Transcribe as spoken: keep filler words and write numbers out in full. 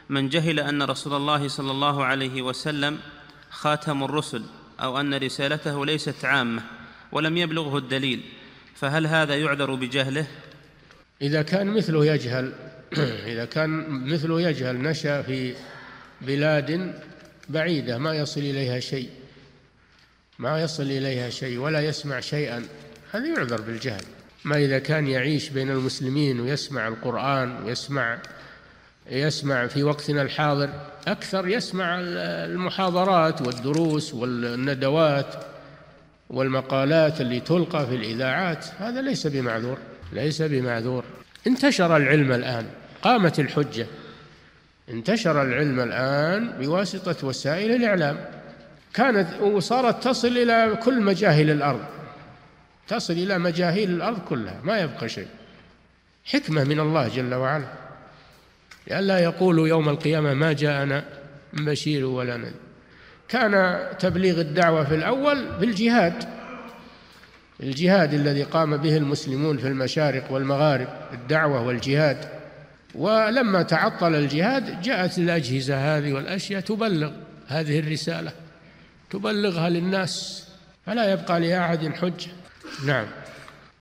من جهل أن رسول الله صلى الله عليه وسلم خاتم الرسل أو أن رسالته ليست عامة ولم يبلغه الدليل، فهل هذا يعذر بجهله؟ إذا كان مثله يجهل إذا كان مثله يجهل نشأ في بلاد بعيدة ما يصل إليها شيء ما يصل إليها شيء ولا يسمع شيئا، هذا يعذر بالجهل. ما إذا كان يعيش بين المسلمين ويسمع القرآن ويسمع يسمع في وقتنا الحاضر أكثر، يسمع المحاضرات والدروس والندوات والمقالات اللي تلقى في الإذاعات، هذا ليس بمعذور ليس بمعذور. انتشر العلم الآن، قامت الحجة، انتشر العلم الآن بواسطة وسائل الإعلام، كانت وصارت تصل إلى كل مجاهل الأرض، تصل إلى مجاهيل الأرض كلها، ما يبقى شيء. حكمة من الله جل وعلا، لئلا يقولوا يوم القيامة ما جاءنا من بشير ولا نذير. كان تبليغ الدعوة في الأول بالجهاد، الجهاد الذي قام به المسلمون في المشارق والمغارب، الدعوة والجهاد. ولما تعطل الجهاد جاءت الأجهزة هذه والأشياء تبلغ هذه الرسالة، تبلغها للناس، فلا يبقى لأحد حجة. نعم.